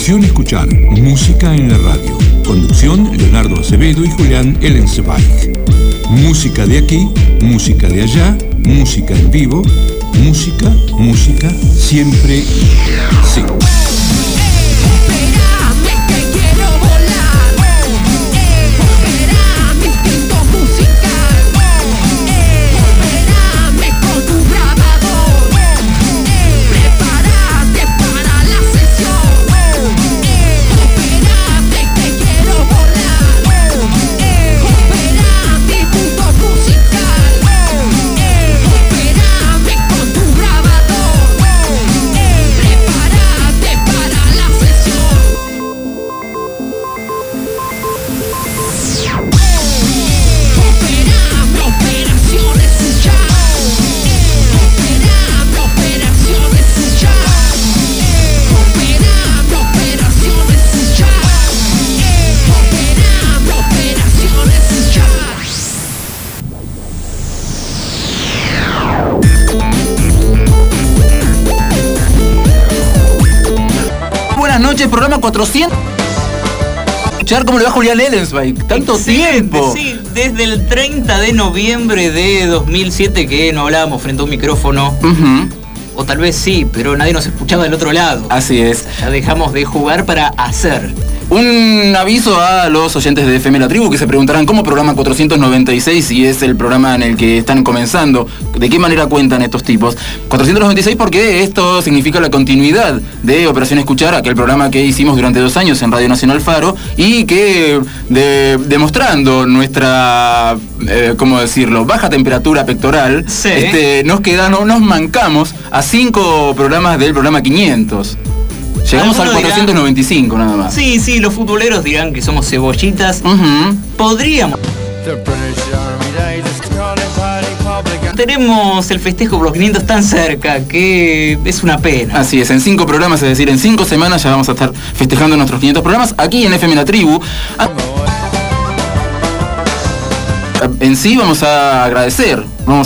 Operación Escuchar, música en la radio. Conducción, Leonardo Acevedo y Julián Ellensweig. Música de aquí, música de allá, música en vivo, música, siempre sí. Programa 400. Escuchar cómo le va Julián Ellensweig. Tanto tiempo. Sí, desde el 30 de noviembre de 2007 que no hablábamos frente a un micrófono. O tal vez sí, pero nadie nos escuchaba del otro lado. Así es. Ya dejamos de jugar para hacer. Un aviso a los oyentes de FM La Tribu que se preguntarán cómo programa 496 si es el programa en el que están comenzando. ¿De qué manera cuentan estos tipos? 496 porque esto significa la continuidad de Operación Escuchar, aquel programa que hicimos durante 2 años en Radio Nacional Faro y que demostrando nuestra, ¿cómo decirlo?, baja temperatura pectoral, sí. Nos mancamos a 5 programas del programa 500. Llegamos al 495 nada más. Sí, los futboleros dirán que somos cebollitas. Podríamos. Tenemos el festejo por los 500 tan cerca que es una pena. Así es, en 5 programas, es decir, en 5 semanas ya vamos a estar festejando nuestros 500 programas aquí en FM La Tribu. En sí vamos a agradecer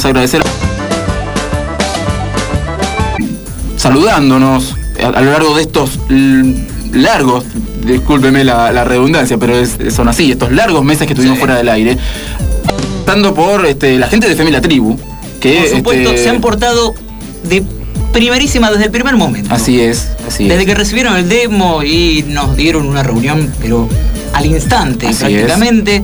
saludándonos a lo largo de estos largos, discúlpeme la redundancia, pero son así, estos largos meses que estuvimos fuera del aire, pasando por la gente de FM La Tribu, que por supuesto se han portado de primerísima desde el primer momento. Así es. Desde que recibieron el demo y nos dieron una reunión, pero al instante prácticamente.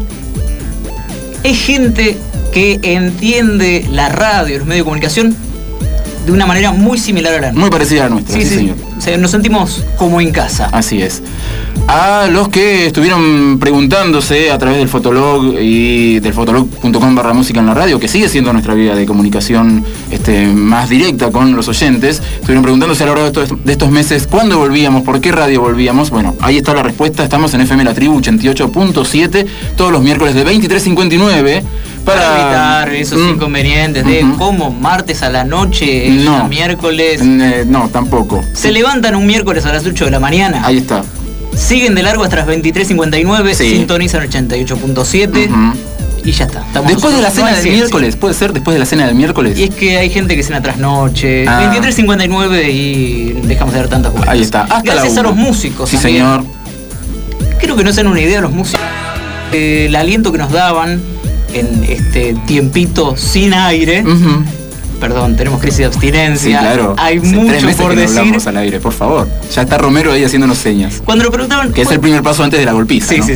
Es gente que entiende la radio y los medios de comunicación de una manera muy similar a la nuestra. Muy parecida a la nuestra, sí señor. O sea, nos sentimos como en casa. Así es. A los que estuvieron preguntándose a través del Fotolog y del fotolog.com/música en la radio, que sigue siendo nuestra vía de comunicación más directa con los oyentes, estuvieron preguntándose a lo largo de estos meses cuándo volvíamos, por qué radio volvíamos. Bueno, ahí está la respuesta. Estamos en FM La Tribu 88.7 todos los miércoles de 23:59 para evitar esos inconvenientes de cómo martes a la noche, miércoles. No, tampoco. Se levantan un miércoles a las 8 de la mañana. Ahí está. Siguen de largo hasta las 23:59, sintonizan 88.7 y ya está. Después de la cena del miércoles, puede ser después de la cena del miércoles. Y es que hay gente que cena trasnoche. 23:59 y dejamos de dar tantas vueltas. Ahí está. Hasta gracias a los músicos. Sí, también. Señor. Creo que no se dan una idea los músicos. El aliento que nos daban en este tiempito sin aire. Perdón, tenemos crisis de abstinencia. Sí, claro. Hay mucho por decir. No hablamos al aire, por favor. Ya está Romero ahí haciéndonos señas. Cuando lo preguntaban. Que es el primer paso antes de la golpiza. Sí.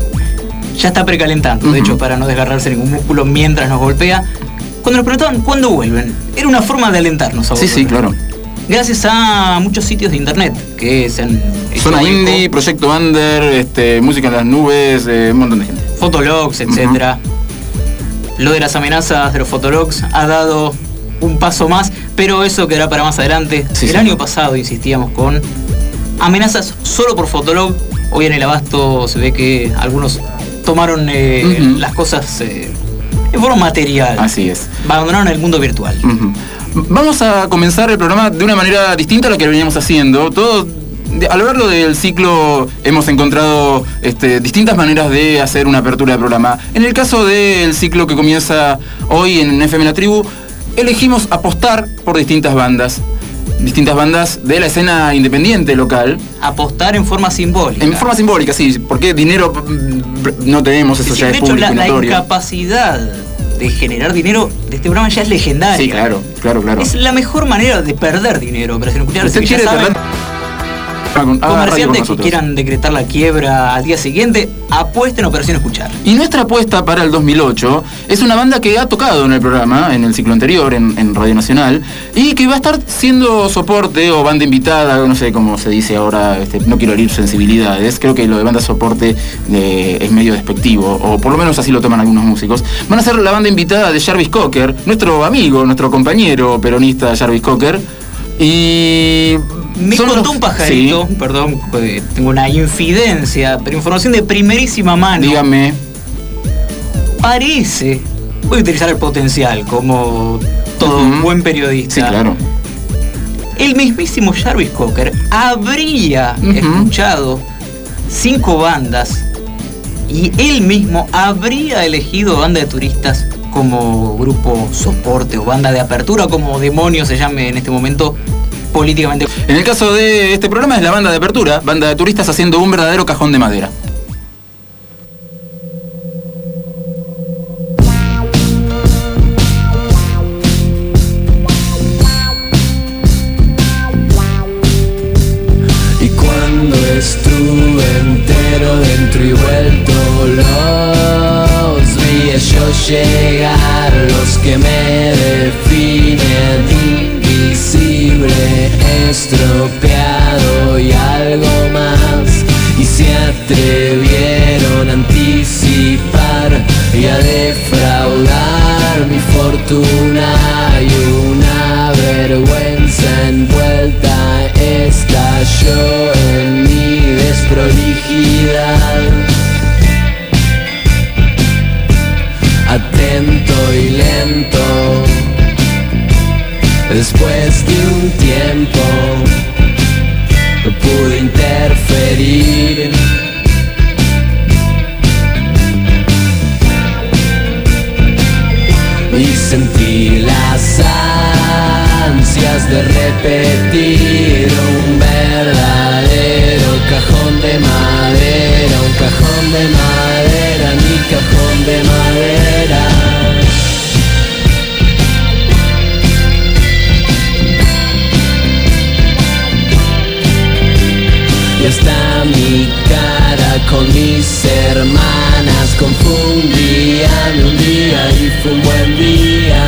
Ya está precalentando, de hecho, para no desgarrarse ningún músculo mientras nos golpea. Cuando nos preguntaban cuándo vuelven, era una forma de alentarnos a volver. Sí, claro. Gracias a muchos sitios de internet que se han hecho Zona Indie, Proyecto Under, Música en las Nubes, un montón de gente. Fotologs, etcétera. Lo de las amenazas de los Fotologs ha dado un paso más, pero eso quedará para más adelante. El año pasado insistíamos con amenazas solo por Fotolog. Hoy en el Abasto se ve que algunos tomaron las cosas en forma material. Así es. Abandonaron el mundo virtual. Vamos a comenzar el programa de una manera distinta a la que veníamos haciendo. A lo largo del ciclo hemos encontrado distintas maneras de hacer una apertura de programa. En el caso del ciclo que comienza hoy en FM La Tribu, elegimos apostar por distintas bandas. distintas bandas de la escena independiente local. Apostar en forma simbólica. En forma simbólica, sí, porque dinero no tenemos, eso ya es público y notorio. La incapacidad de generar dinero de este programa ya es legendaria. Sí, claro. Es la mejor manera de perder dinero, pero si no escuchar, ¿usted quiere perder? Comerciantes que quieran decretar la quiebra al día siguiente, apuesten a Operación Escuchar. Y nuestra apuesta para el 2008 es una banda que ha tocado en el programa, en el ciclo anterior, en Radio Nacional, y que va a estar siendo soporte o banda invitada, no sé cómo se dice ahora, no quiero herir sensibilidades, creo que lo de banda soporte es medio despectivo, o por lo menos así lo toman algunos músicos. Van a ser la banda invitada de Jarvis Cocker, nuestro amigo, nuestro compañero peronista Jarvis Cocker, y... Me contó un pajarito, sí. Perdón, tengo una infidencia, pero información de primerísima mano. Dígame. Parece, voy a utilizar el potencial como todo buen periodista. Sí, claro. El mismísimo Jarvis Cocker habría escuchado 5 bandas y él mismo habría elegido banda de turistas como grupo soporte o banda de apertura, como demonios se llame en este momento políticamente. En el caso de este programa es la banda de apertura, banda de turistas haciendo un verdadero cajón de madera. Y cuando estuve entero dentro y vuelto, los vi ellos llegar, los que me definen, invisible, estropeado y algo más, y se atrevieron a anticipar y a defraudar mi fortuna, y una vergüenza envuelta estalló en mi desprolijidad. Atento y lento, después de un tiempo pude interferir. Y sentí las ansias de repetir un verdadero cajón de madera, un cajón de madera, mi cajón de madera. Y hasta mi cara con mis hermanas confundían un día y fue un buen día.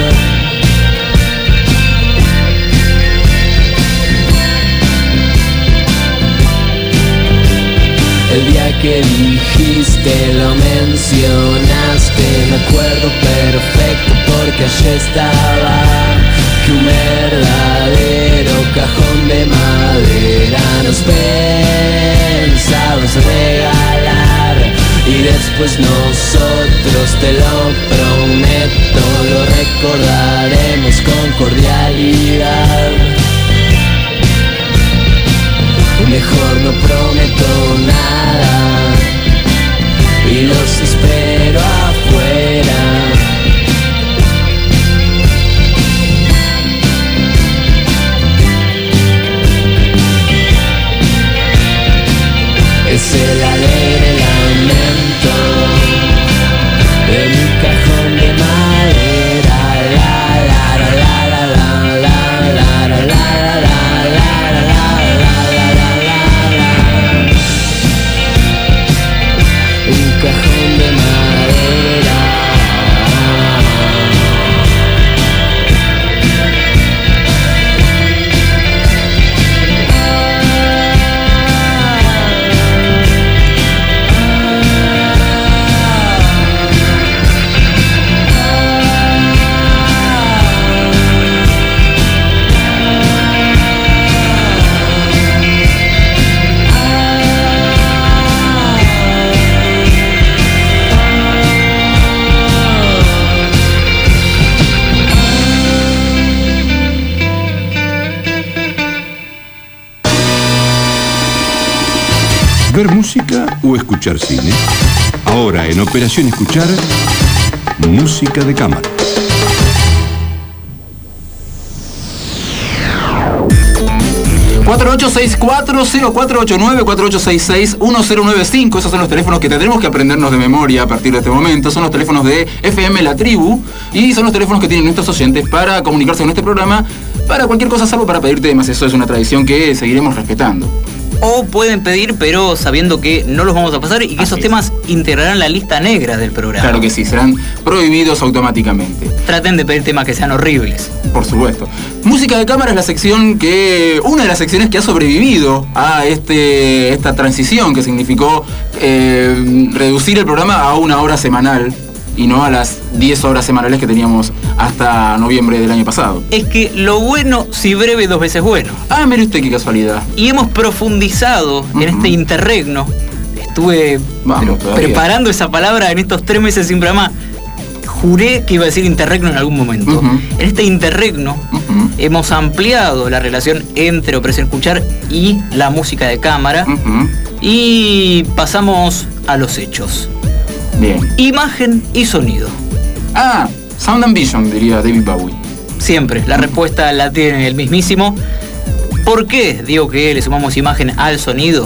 El día que dijiste, lo mencionaste, me acuerdo perfecto porque allí estaba, que un verdadero cajón de madera nos pensabas regalar, y después nosotros, te lo prometo, lo recordaremos con cordialidad. Mejor no prometo nada y los espero afuera. Es el alegre lamento de mi cajón de madera. La la la la la la la la la la. Cajón de madera. ¿Ver música o escuchar cine? Ahora en Operación Escuchar, música de cámara. 4864-0489, 4866-1095. Esos son los teléfonos que tendremos que aprendernos de memoria a partir de este momento. Son los teléfonos de FM La Tribu y son los teléfonos que tienen nuestros oyentes para comunicarse con este programa para cualquier cosa, salvo para pedir temas. Eso es una tradición que seguiremos respetando. O pueden pedir, pero sabiendo que no los vamos a pasar y que esos temas integrarán la lista negra del programa. Claro que sí, serán prohibidos automáticamente. Traten de pedir temas que sean horribles. Por supuesto. Música de cámara es la sección una de las secciones que ha sobrevivido a esta transición que significó reducir el programa a 1 hora semanal y no a las 10 horas semanales que teníamos hasta noviembre del año pasado. Es que lo bueno, si breve, 2 veces bueno. Ah, mire usted qué casualidad. Y hemos profundizado en este interregno. Estuve preparando esa palabra en estos 3 meses sin programa. Juré que iba a decir interregno en algún momento. En este interregno hemos ampliado la relación entre Operación Escuchar y la música de cámara. Y pasamos a los hechos. Bien. Imagen y sonido. Ah, Sound and Vision, diría David Bowie. Siempre, la respuesta la tiene el mismísimo. ¿Por qué digo que le sumamos imagen al sonido?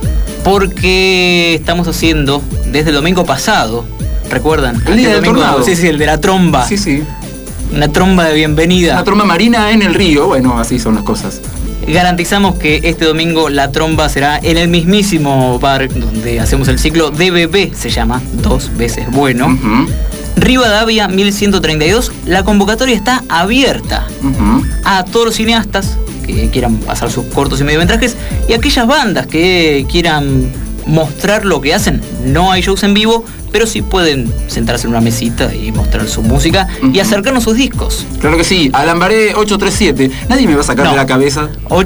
Porque estamos haciendo, desde el domingo pasado, ¿recuerdan? El día del tornado. Sí, el de la tromba. Sí. Una tromba de bienvenida. Una tromba marina en el río, bueno, así son las cosas. Garantizamos que este domingo la tromba será en el mismísimo bar donde hacemos el ciclo DBB, se llama, 2 veces bueno. Rivadavia 1132, la convocatoria está abierta a todos los cineastas que quieran pasar sus cortos y mediometrajes y aquellas bandas que quieran mostrar lo que hacen. No hay shows en vivo, pero sí pueden sentarse en una mesita y mostrar su música y acercarnos sus discos. Claro que sí. Alambaré 837. Nadie me va a sacar de la cabeza.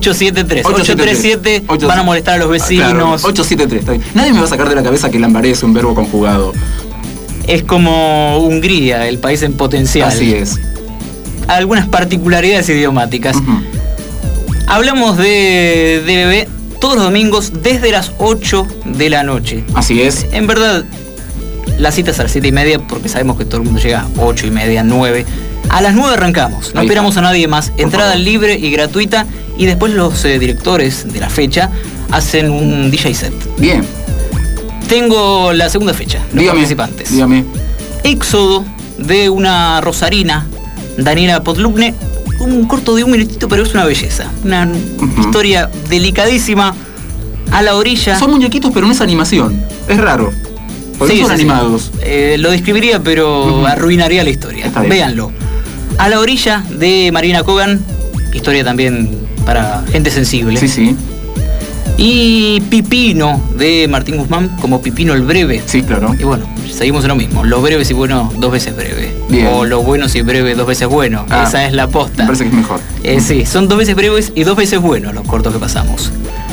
873. Van a molestar a los vecinos. Claro, 873. Está bien. Nadie me va a sacar de la cabeza que Alambaré es un verbo conjugado. Es como Hungría, el país en potencial. Así es. Algunas particularidades idiomáticas. Hablamos de DBB todos los domingos desde las 8 de la noche. Así es. En verdad, la cita es a las 7:30 porque sabemos que todo el mundo llega a 8:30, 9. A las 9 arrancamos, no esperamos a nadie más. Entrada libre y gratuita y después los directores de la fecha hacen un DJ set. Bien. Tengo la segunda fecha, los participantes. Dígame. Éxodo de una rosarina, Daniela Podlubne. Un corto de 1 minutito, pero es una belleza. Una historia delicadísima. A la orilla. Son muñequitos, pero no es animación. Es raro. Porque son animados. Lo describiría, pero arruinaría la historia. Véanlo. A la orilla de Marina Kogan. Historia también para gente sensible. Sí. Y Pipino de Martín Guzmán, como Pipino el Breve. Sí, claro. Y bueno, seguimos en lo mismo. Lo breve y bueno, 2 veces breve. Bien. O lo bueno y breve, 2 veces bueno. Esa es la posta. Me parece que es mejor. Sí, son 2 veces breves y 2 veces buenos los cortos que pasamos.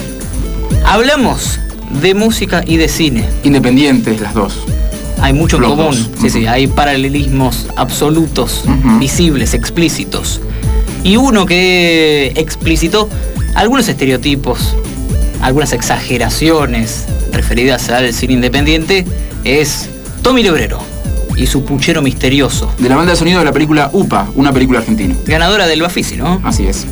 Hablamos de música y de cine. Independientes las dos. Hay mucho en común. Sí, hay paralelismos absolutos, visibles, explícitos. Y uno que explicitó algunos estereotipos, algunas exageraciones referidas al cine independiente es Tommy Lebrero y su puchero misterioso. De la banda de sonido de la película UPA, una película argentina. Ganadora del Bafisi, ¿no? Así es.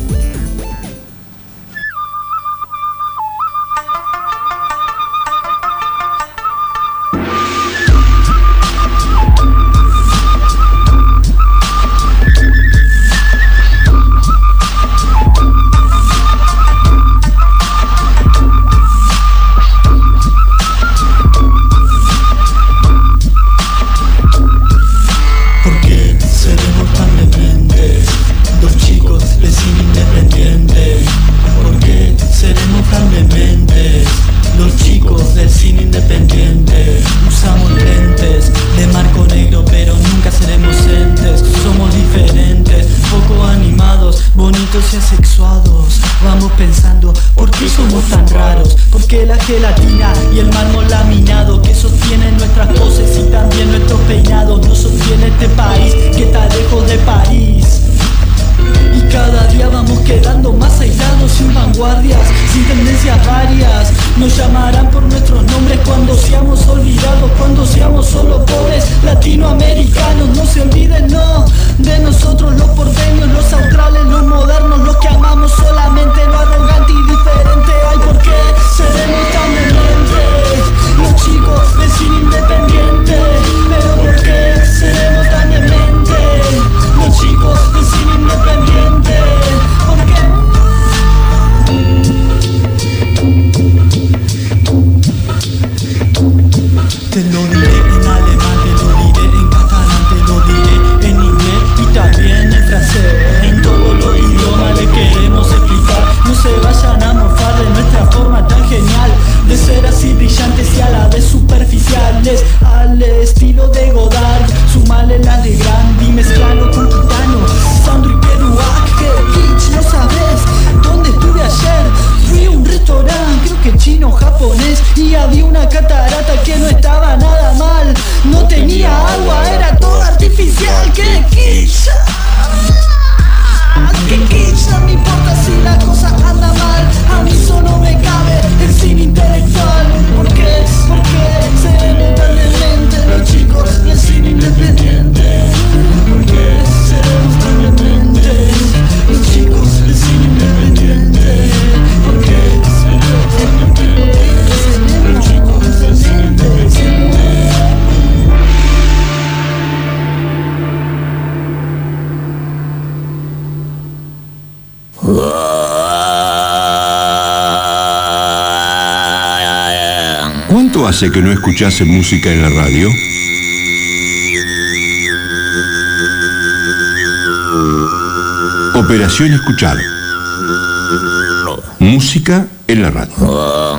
Gelatina y el mármol laminado que sostiene nuestras poses y también nuestros peinados no sostiene este país que está lejos de París. Y cada día vamos quedando más aislados, sin vanguardias, sin tendencias varias. Nos llamarán por nuestros nombres cuando seamos olvidados, cuando seamos solo pobres latinoamericanos. No se olviden, no, de nosotros los porteños, los australes, los modernos, los que amamos solamente lo arrogante y diferente. ¿Cuánto hace que no escuchase música en la radio? Operación Escuchar. Música en la radio.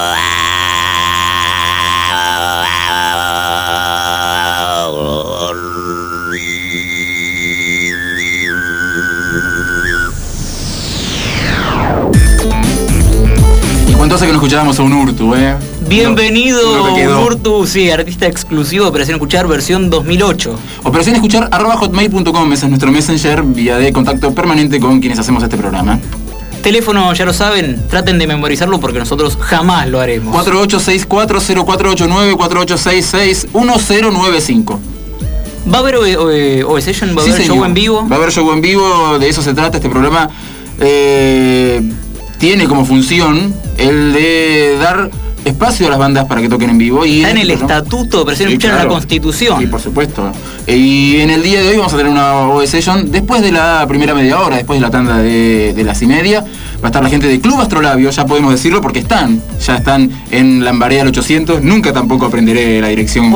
¿Cuánto hace que no escuchábamos a un Urtu, Bienvenido, Urtu, sí, artista exclusivo de Operación Escuchar, versión 2008. Operación Escuchar @hotmail.com, ese es nuestro messenger, vía de contacto permanente con quienes hacemos este programa. Teléfono, ya lo saben, traten de memorizarlo porque nosotros jamás lo haremos. 4864-0489, 4866-1095. ¿Va a haber OE Session? ¿Va a haber show en vivo? Va a haber show en vivo, de eso se trata este programa. Tiene como función el de dar espacio a las bandas para que toquen en vivo. Y está en el estatuto, pero se escucha en la Constitución. Sí, por supuesto. Y en el día de hoy vamos a tener una OE Session después de la primera media hora, después de la tanda de las 1:30. Va a estar la gente de Club Astrolabio, ya podemos decirlo porque ya están en Lambaré al 800. Nunca tampoco aprenderé la dirección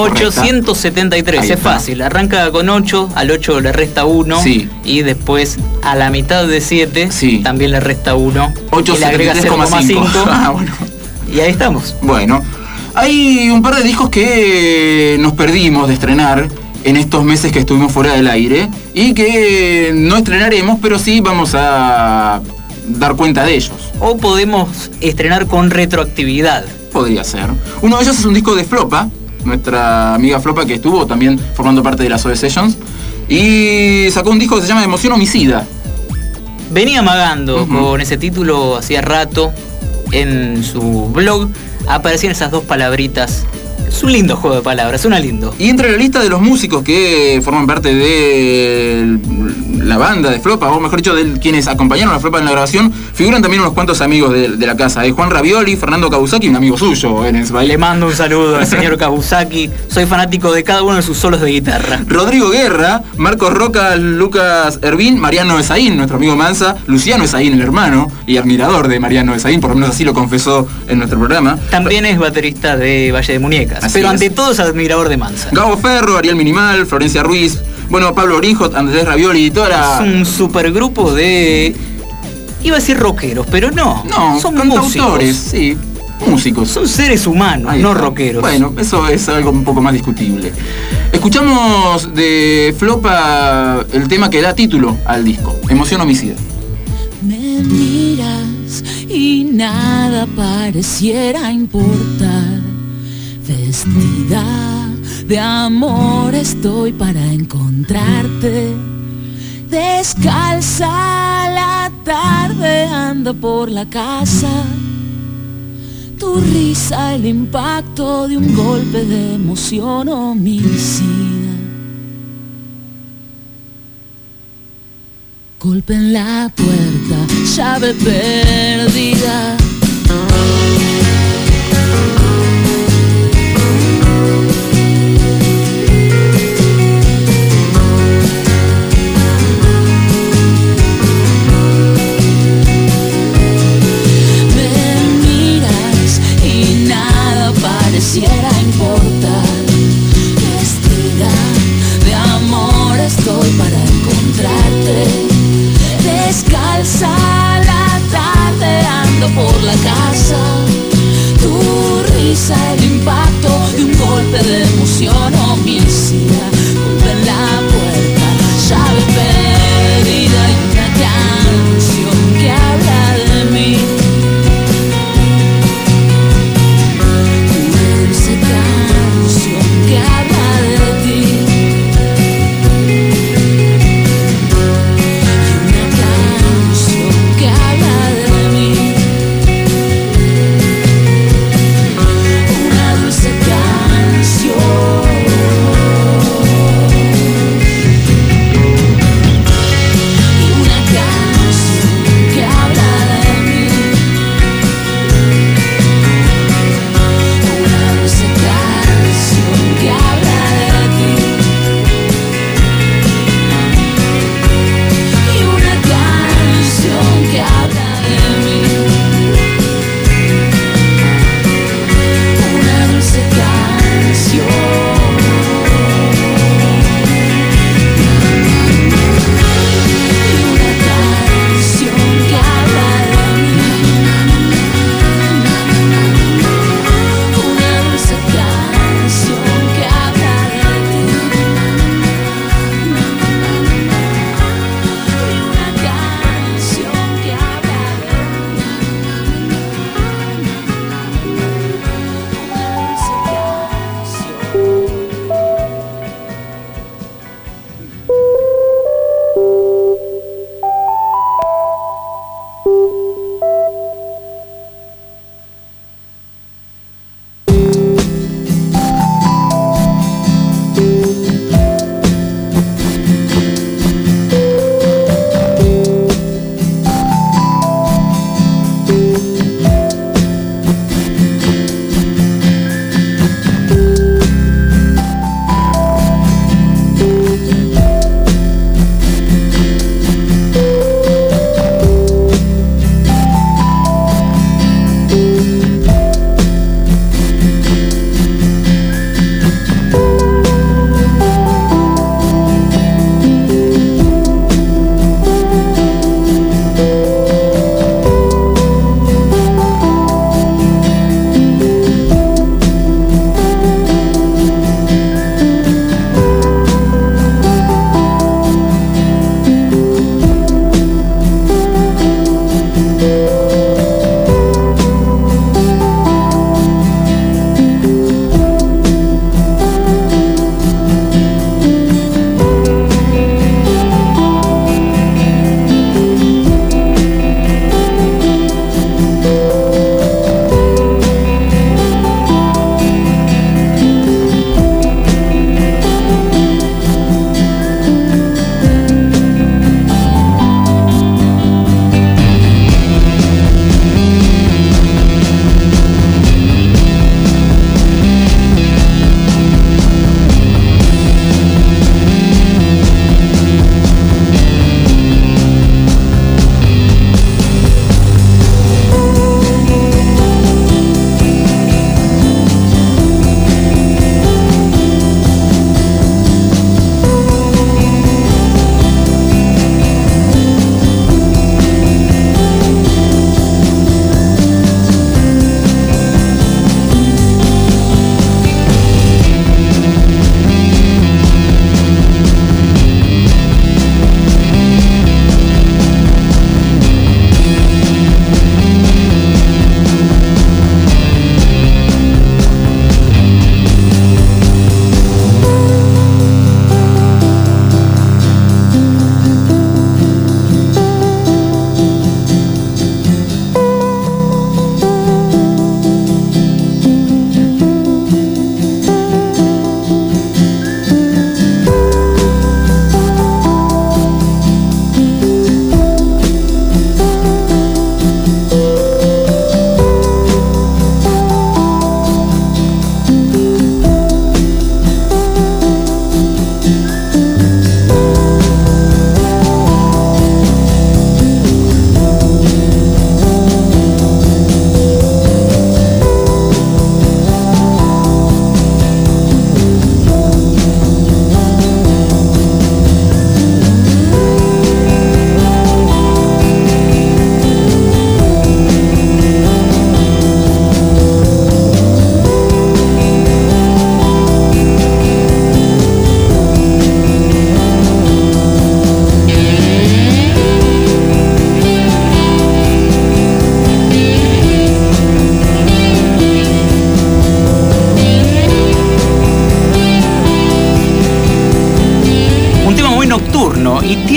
873, correcta. Es fácil. Arranca con 8, al 8 le resta 1. Sí. Y después a la mitad de 7 también le resta 1. 8 y le agrega 0,5. Bueno. Y ahí estamos. Bueno, hay un par de discos que nos perdimos de estrenar en estos meses que estuvimos fuera del aire y que no estrenaremos, pero sí vamos a dar cuenta de ellos. O podemos estrenar con retroactividad. Podría ser. Uno de ellos es un disco de Flopa, nuestra amiga Flopa, que estuvo también formando parte de las OE Sessions, y sacó un disco que se llama Emoción Homicida. Venía amagando con ese título hacía rato. En su blog aparecían esas dos palabritas. Es un lindo juego de palabras, suena lindo. Y entre la lista de los músicos que forman parte de la banda de Flopa, o mejor dicho, de quienes acompañaron a Flopa en la grabación, figuran también unos cuantos amigos de la casa. Juan Ravioli, Fernando Kabusaki, un amigo suyo en el Sbaile. Le mando un saludo al señor Kabusaki. Soy fanático de cada uno de sus solos de guitarra. Rodrigo Guerra, Marcos Roca, Lucas Hervín, Mariano Esaín, nuestro amigo Mansa, Luciano Esaín, el hermano y admirador de Mariano Esaín, por lo menos así lo confesó en nuestro programa. También es baterista de Valle de Muñecas. Pero ante todo es admirador de Mansa. Gabo Ferro, Ariel Minimal, Florencia Ruiz, bueno, Pablo Orinjot, Andrés Ravioli y toda la... Es un supergrupo de... Iba a decir rockeros, pero no. No, son cantautores, sí. Músicos. Son seres humanos, no rockeros. Bueno, eso es algo un poco más discutible. Escuchamos de Flopa el tema que da título al disco, Emoción Homicida. Me miras y nada pareciera importar. Vestida de amor estoy para encontrarte. Descalza la tarde ando por la casa. Tu risa, el impacto de un golpe de emoción homicida. Golpe en la puerta, llave perdida. Pareciera importar. Vestida de amor estoy para encontrarte. Descalza la tarde ando por la casa.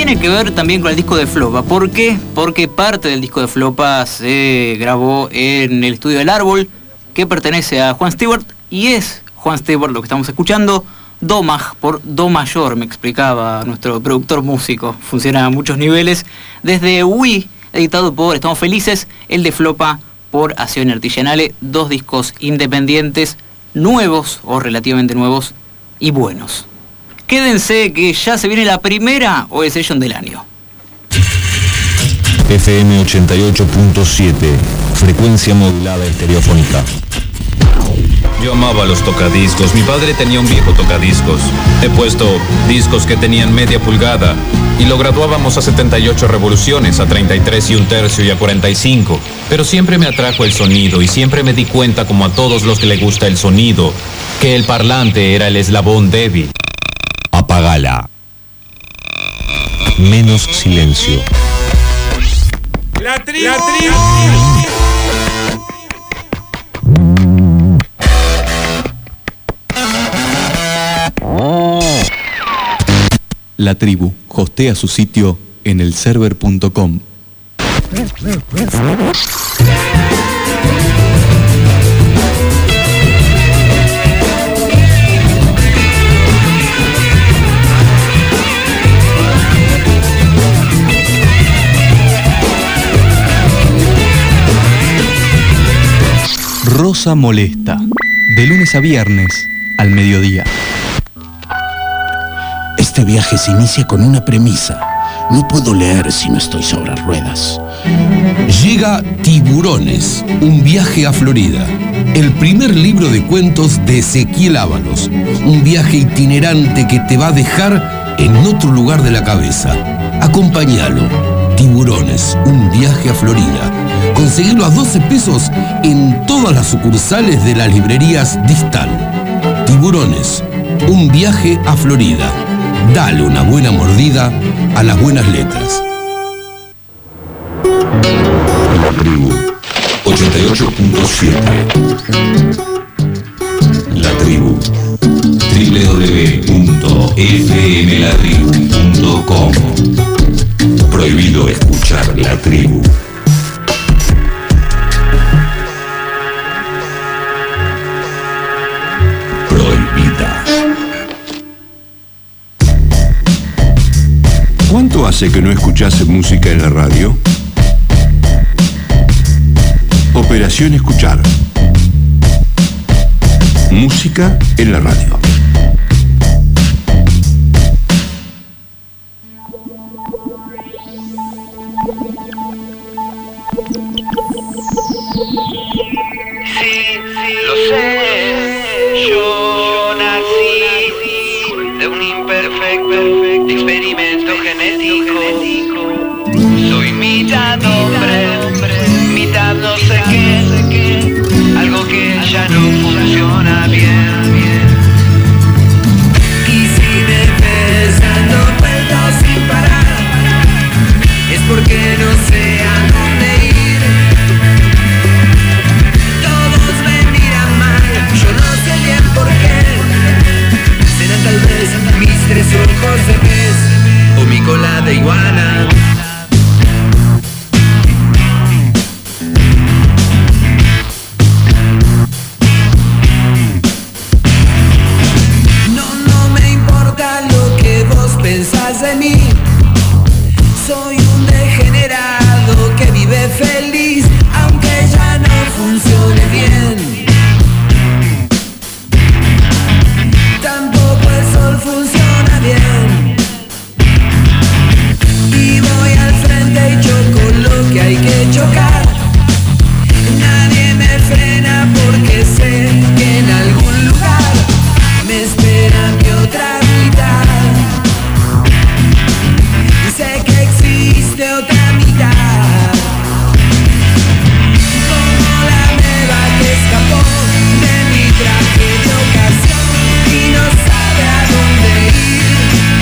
tiene que ver también con el disco de Flopa. ¿Por qué? Porque parte del disco de Flopa se grabó en el estudio del Árbol, que pertenece a Juan Stewart, y es Juan Stewart lo que estamos escuchando. Do Maj por Do mayor, me explicaba nuestro productor músico. Funciona a muchos niveles. Desde Wii, editado por Estamos Felices, el de Flopa por Azione Artigianale. 2 discos independientes, nuevos o relativamente nuevos y buenos. Quédense que ya se viene la primera OE Session del año. FM 88.7, frecuencia modulada estereofónica. Yo amaba los tocadiscos. Mi padre tenía un viejo tocadiscos. He puesto discos que tenían media pulgada y lo graduábamos a 78 revoluciones, a 33 1/3 y a 45. Pero siempre me atrajo el sonido y siempre me di cuenta, como a todos los que le gusta el sonido, que el parlante era el eslabón débil. Apagala. Menos silencio. La tribu. La tribu hostea su sitio en elserver.com. Rosa molesta, de lunes a viernes al mediodía. Este viaje se inicia con una premisa. No puedo leer si no estoy sobre ruedas. Llega Tiburones, un viaje a Florida. El primer libro de cuentos de Ezequiel Ábalos. Un viaje itinerante que te va a dejar en otro lugar de la cabeza. Acompáñalo. Tiburones, un viaje a Florida. Conseguilo a 12 pesos en todas las sucursales de las librerías Distal. Tiburones, un viaje a Florida. Dale una buena mordida a las buenas letras. La tribu 88.7. La tribu www.fmlatribu.com. Prohibido escuchar La Tribu. Prohibida. ¿Cuánto hace que no escuchás música en la radio? Operación Escuchar. Música en la radio. Sí, lo sé, yo nací de un imperfecto experimento genético. Soy mitad hombre, mitad no sé qué, algo que ya no funciona bien. Y si me ves dando vueltas sin parar, es porque no sé a dónde ir. Todos me miran mal, yo no sé bien por qué. Serán tal vez mis 3 ojos de pez o mi cola de iguana. No me importa lo que vos pensás de mí. Soy un degenerado que vive feliz, aunque ya no funcione bien. Tampoco el sol funciona bien. Y voy al frente y choco lo que hay que chocar. Nadie me frena porque sé que en algún lugar me espera mi otra mitad. Y sé que existe otra mitad, como la nueva que escapó de mi traje de ocasión y no sabe a dónde ir.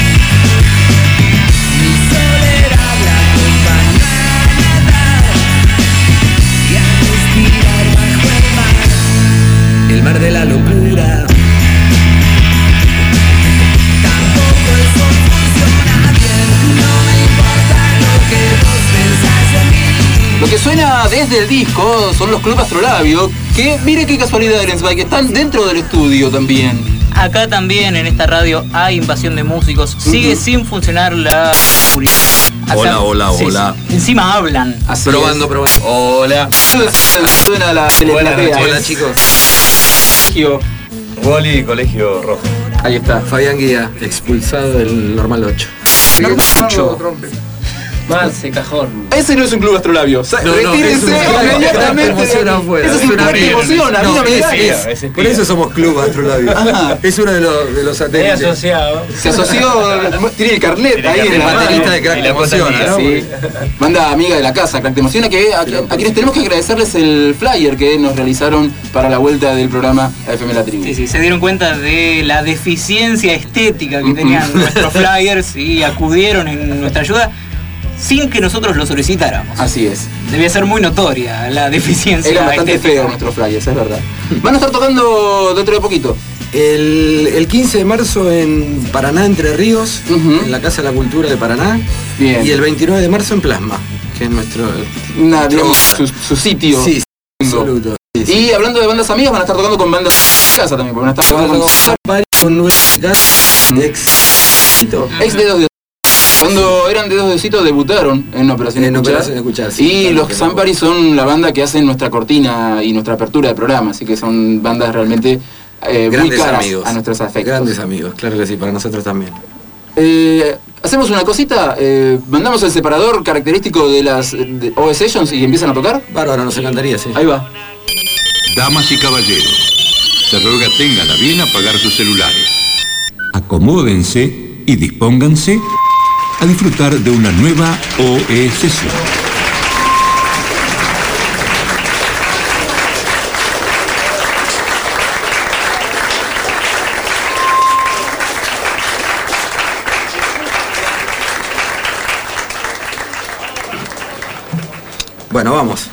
Mi soledad la acompaña a nadar y a respirar bajo el mar de la locura. Tampoco el sol funciona bien, no me que suena desde el disco son los Club Astrolabio, que mire qué casualidad, Ellensbach, que están dentro del estudio también. Acá también en esta radio hay invasión de músicos. Sigue sin funcionar la seguridad. Acá, Hola. sí. Encima hablan. Así Probando. Hola. Saluden a la teleplatea. Hola, chicos. Sergio. Wally, Colegio Rojo. Ahí está. Fabián Guía, expulsado del normal 8. Normal 8. Marce, cajón. Ese no es un club astrolabio. Retírense inmediatamente. Ese es un crack que emociona. A mí no me digas. Por eso somos Club Astrolabio. Es uno de los satélites. asociado. Se asoció, tiene el carnet ahí. El baterista de Crack Te Emociona, ¿no? Sí. Banda amiga de la casa, Crack Te Emociona, que a quienes tenemos que agradecerles el flyer que nos realizaron para la vuelta del programa a FM La Tribu. Sí, se dieron cuenta de la deficiencia estética que tenían nuestros flyers y acudieron en nuestra ayuda sin que nosotros lo solicitáramos. Así es. Debía ser muy notoria la deficiencia Era bastante estética. feo nuestros flyers, es verdad. Van a estar tocando dentro de poquito. El 15 de marzo en Paraná, Entre Ríos, en la Casa de la Cultura de Paraná. Bien. Y el 29 de marzo en Plasma, que es nuestro... Digamos, su sitio. Sí, absoluto. Sí. Y hablando de bandas amigas, van a estar tocando con bandas de casa también, porque van a estar tocando con nueve ex Dedos de Cuando eran Dedos de Osito debutaron en Operación Escuchar. Sí, y los Zampari son la banda que hacen nuestra cortina y nuestra apertura de programa, así que son bandas realmente muy caras amigos, a nuestros afectos. Grandes amigos, claro que sí, para nosotros también. Hacemos una cosita, mandamos el separador característico de las OE Sessions y empiezan a tocar. Bárbaro, nos encantaría, sí. Ahí va. Damas y caballeros, se ruega tengan a bien apagar sus celulares. Acomódense y dispónganse a disfrutar de una nueva OE Sesión. Bueno, vamos.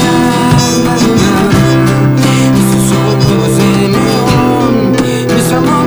Somos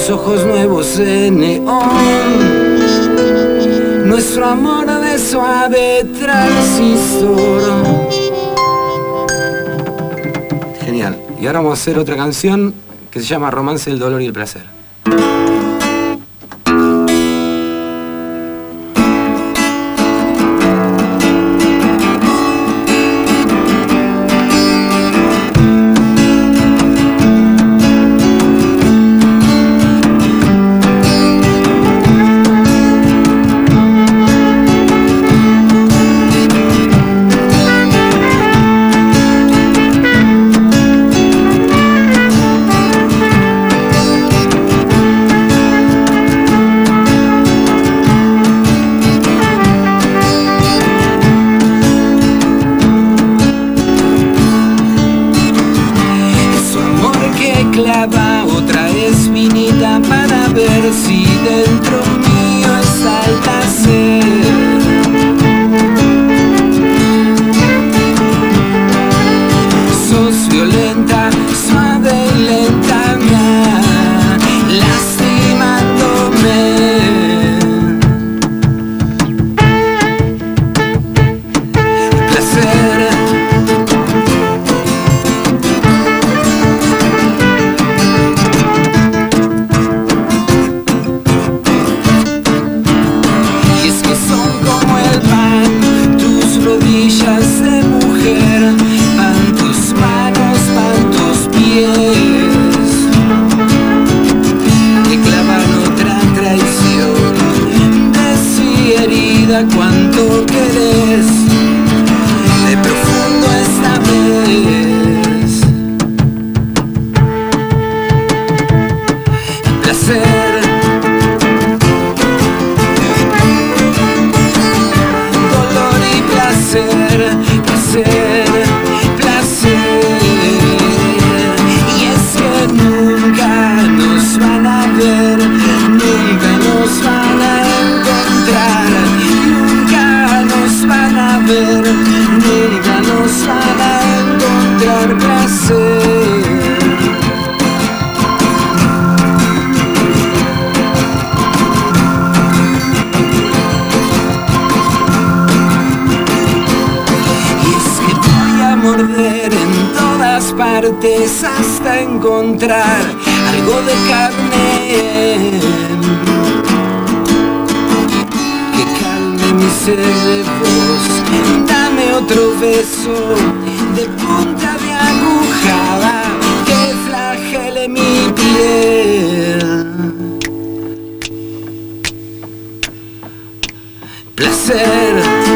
tus ojos nuevos de neón, nuestro amor de suave transistor. Genial. Y ahora vamos a hacer otra canción que se llama Romance del dolor y el placer. Hasta encontrar algo de carne que calme mi sed de vos. Dame otro beso de punta de agujada que flagele mi piel. Placer.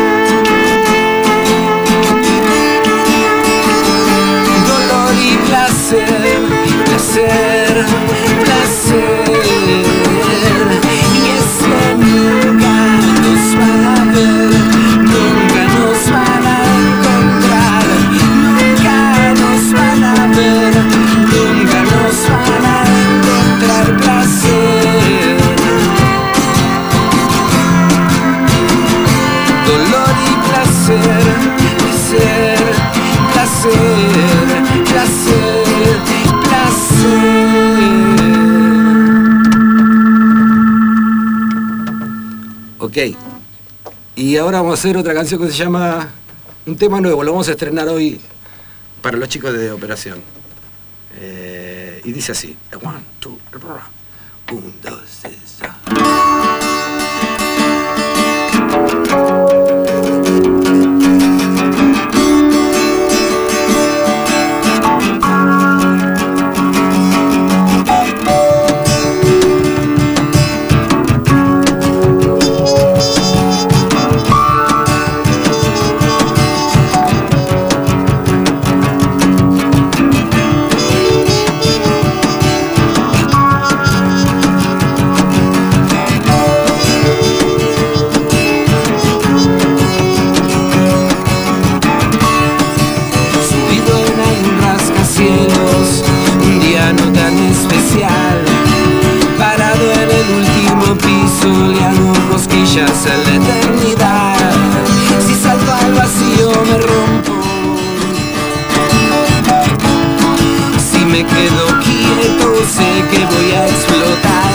Placer, placer, y es que nunca nos van a ver, nunca nos van a encontrar, nunca nos van a ver, nunca nos van a encontrar. Placer, dolor y placer, placer, placer, placer. Ok, y ahora vamos a hacer otra canción que se llama un tema nuevo, lo vamos a estrenar hoy para los chicos de Operación. Y dice así: 1, 2, 1, 2, 3, cosquillas en la eternidad. Si salto al vacío me rompo, si me quedo quieto sé que voy a explotar.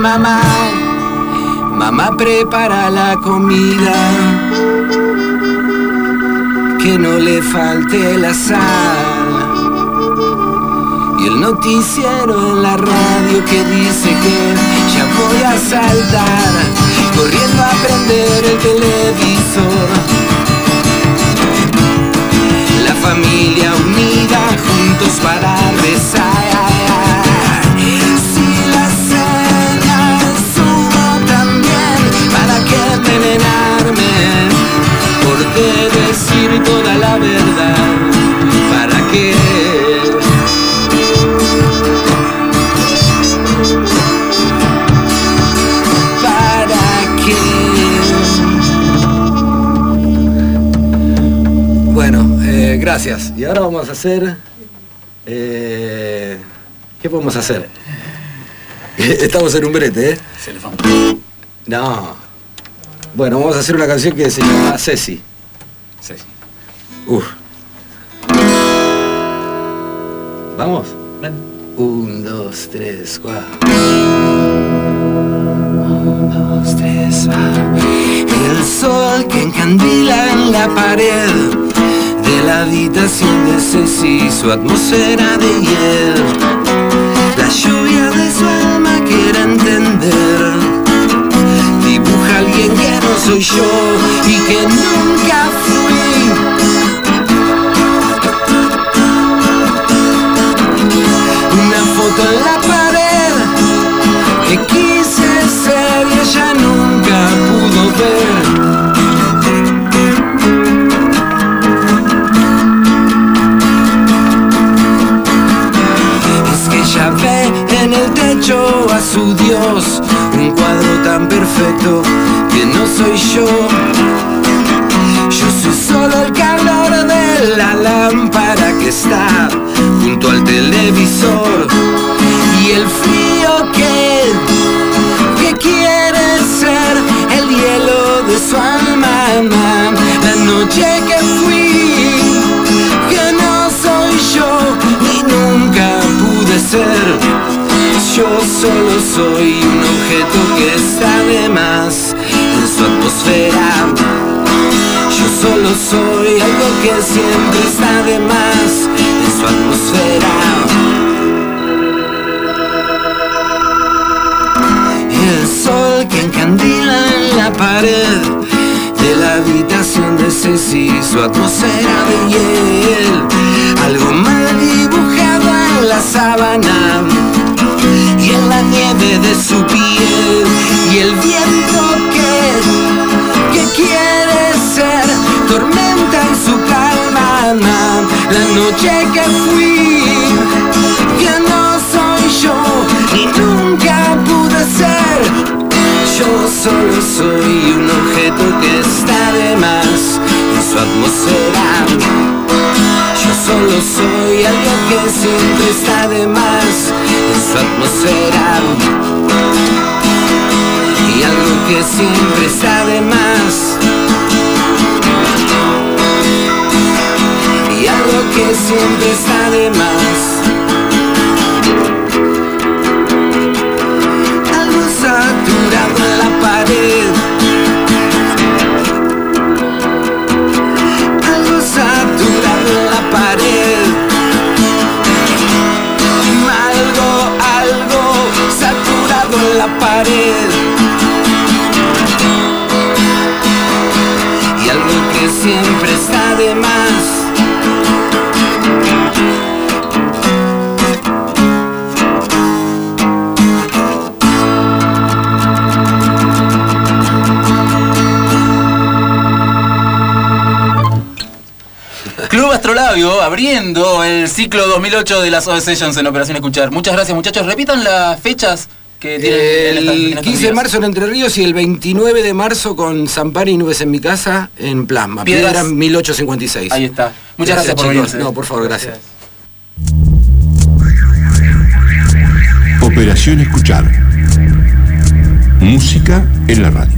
mamá. Mamá, prepara la comida, que no le falte la sal. Y el noticiero en la radio que dice que ya voy a saltar, corriendo a prender el televisor. La familia unida, juntos para rezar. Si la cena subo también, ¿para qué envenenarme? ¿Por qué decir toda la verdad? ¿Para qué? Bueno, gracias. Y ahora vamos a hacer... ¿qué podemos hacer? Estamos en un brete, ¿eh? No. Bueno, vamos a hacer una canción que se llama Ceci. Ceci. ¿Vamos? Ven. 1, 2, 3, 4. 1, 2, 3, el sol que encandila en la pared de la habitación de Ceci, su atmósfera de hiel. La lluvia de su alma quiere entender. Dibuja a alguien que no soy yo y que nunca fui. Una foto en la pared que quise ser y ella nunca pudo ver. Ella ve en el techo a su Dios, un cuadro tan perfecto que no soy yo. Yo soy solo el calor de la lámpara que está junto al televisor y el frío que quiere ser el hielo de su alma. La noche que fui, que no soy yo ni nunca pude ser. Yo solo soy un objeto que está de más en su atmósfera. Yo solo soy algo que siempre está de más en su atmósfera. El sol que encandila en la pared de la habitación de Ceci, su atmósfera de hiel. Algo mal dibujado en la sábana y en la nieve de su piel. Y el viento que quiere ser tormenta en su calma. La noche que fui, que no soy yo y nunca pude ser. Yo solo soy un objeto que está de más en su atmósfera. Yo solo soy algo que siempre está de más en su atmósfera. Y algo que siempre está de más. Y algo que siempre está de más. Algo saturado en la pared. Algo saturado en la pared. Algo saturado en la pared. Y algo que siempre está de más. Club Astrolabio abriendo el ciclo 2008 de las OE Sessions en Operación Escuchar. Muchas gracias, muchachos. Repitan las fechas que tienen el 15 de marzo en Entre Ríos y el 29 de marzo con Zampari y Nubes en mi casa en Plasma. Piedra 1856. Ahí está. Muchas gracias por venirse. No, por favor, gracias. Operación Escuchar. Música en la radio.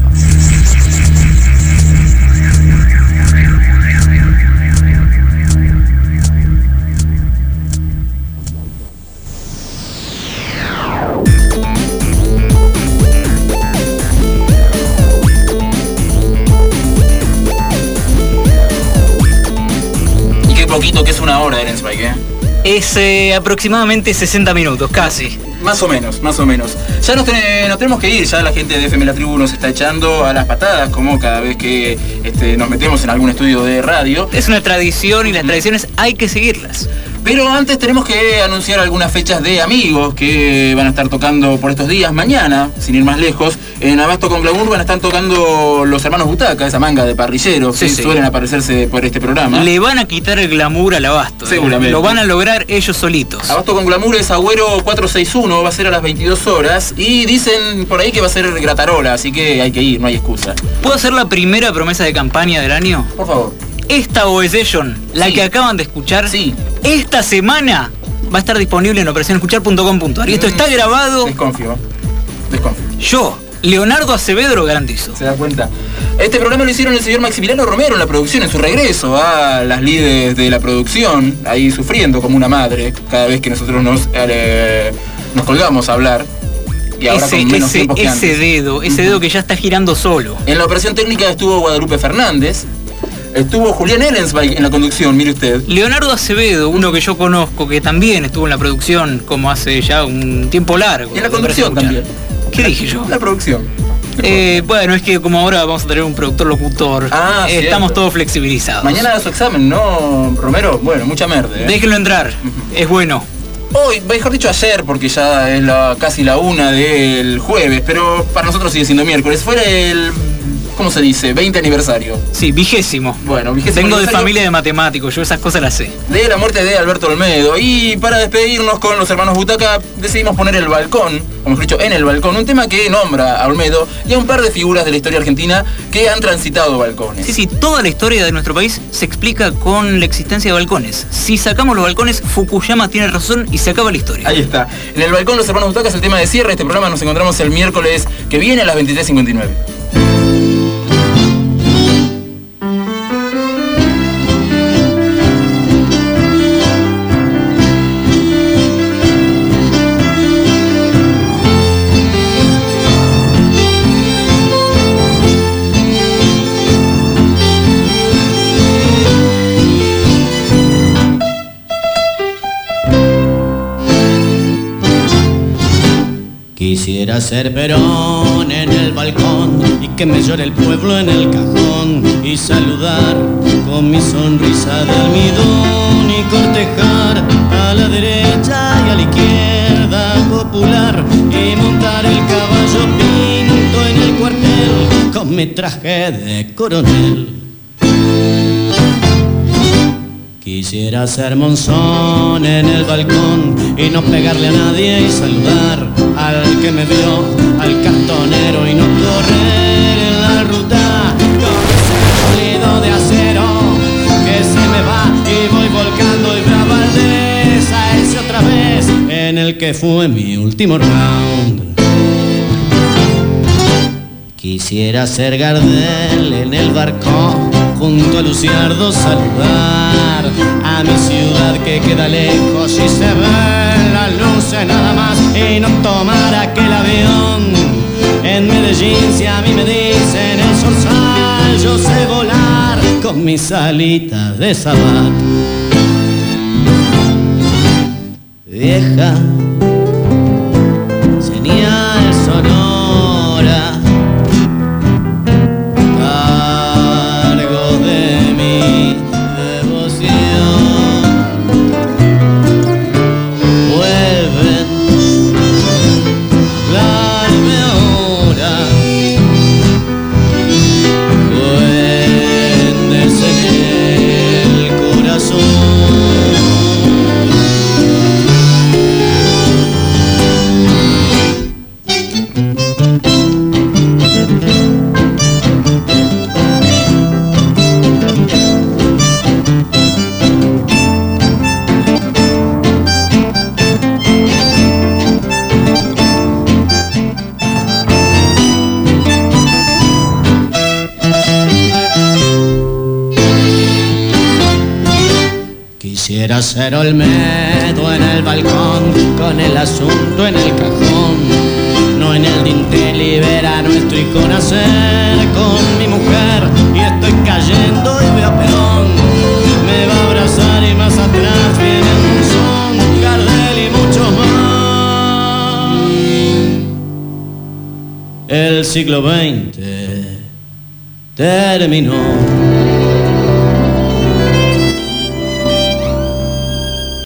una hora de Ellensbike, ¿eh? Es aproximadamente 60 minutos, casi. Más o menos. Ya nos tenemos que ir, ya la gente de FM La Tribu nos está echando a las patadas, como cada vez que nos metemos en algún estudio de radio. Es una tradición y las tradiciones hay que seguirlas. Pero antes tenemos que anunciar algunas fechas de amigos que van a estar tocando por estos días. Mañana, sin ir más lejos, en Abasto con Glamour van a estar tocando los hermanos Butaca, esa manga de parrilleros que suelen aparecerse por este programa. Le van a quitar el glamour al Abasto. Seguramente. Lo van a lograr ellos solitos. Abasto con Glamour es Agüero 461, va a ser a las 22 horas. Y dicen por ahí que va a ser gratarola, así que hay que ir, no hay excusa. ¿Puedo hacer la primera promesa de campaña del año? Por favor. Esta OSession, la que acaban de escuchar, esta semana va a estar disponible en operacionescuchar.com.ar. Y esto está grabado. Desconfío. Yo, Leonardo Acevedo, lo garantizo. ¿Se da cuenta? Este programa lo hicieron el señor Maximiliano Romero en la producción, en su regreso a las lides de la producción, ahí sufriendo como una madre cada vez que nosotros nos colgamos a hablar. Y ahora con menos tiempo que antes. Ese dedo que ya está girando solo. En la operación técnica estuvo Guadalupe Fernández. Estuvo Julián Ellensbike en la conducción, mire usted. Leonardo Acevedo, uno que yo conozco, que también estuvo en la producción como hace ya un tiempo largo. Y en la conducción también. ¿Qué dije yo? La producción. Bueno, es que como ahora vamos a tener un productor locutor, estamos todos flexibilizados. Mañana da su examen, ¿no, Romero? Bueno, mucha merda. Déjenlo entrar, es bueno. Hoy, mejor dicho ayer, porque ya es casi la 1 del jueves, pero para nosotros sigue siendo miércoles. Fuera el... ¿Cómo se dice? 20 aniversario. Sí, 20º. Bueno, 20º. Vengo de familia de matemáticos, yo esas cosas las sé. De la muerte de Alberto Olmedo. Y para despedirnos con los hermanos Butaca, decidimos poner El Balcón, o mejor dicho, En el Balcón, un tema que nombra a Olmedo y a un par de figuras de la historia argentina que han transitado balcones. Sí, toda la historia de nuestro país se explica con la existencia de balcones. Si sacamos los balcones, Fukuyama tiene razón y se acaba la historia. Ahí está. En El Balcón, los hermanos Butaca es el tema de cierre. Este programa nos encontramos el miércoles que viene a las 23:59. Quisiera ser Perón en el balcón y que me llore el pueblo en el cajón y saludar con mi sonrisa de almidón y cortejar a la derecha y a la izquierda popular y montar el caballo pinto en el cuartel con mi traje de coronel. Quisiera ser Monzón en el balcón y no pegarle a nadie y saludar al que me vio, al cartonero y no correr en la ruta con ese sonido de acero que se me va y voy volcando y Valdés a ese otra vez en el que fue mi último round. Quisiera ser Gardel en el barco junto a Luciardo saludar a mi ciudad que queda lejos y se ven las luces nada más y no tomar aquel avión en Medellín. Si a mí me dicen el zorzal yo sé volar con mis alitas de sabat. Vieja señal sonora Quisiera ser Olmedo en el balcón, con el asunto en el cajón, no en el dintel y verano estoy con hacer con mi mujer y estoy cayendo y veo a Perón, me va a abrazar y más atrás siglo XX terminó.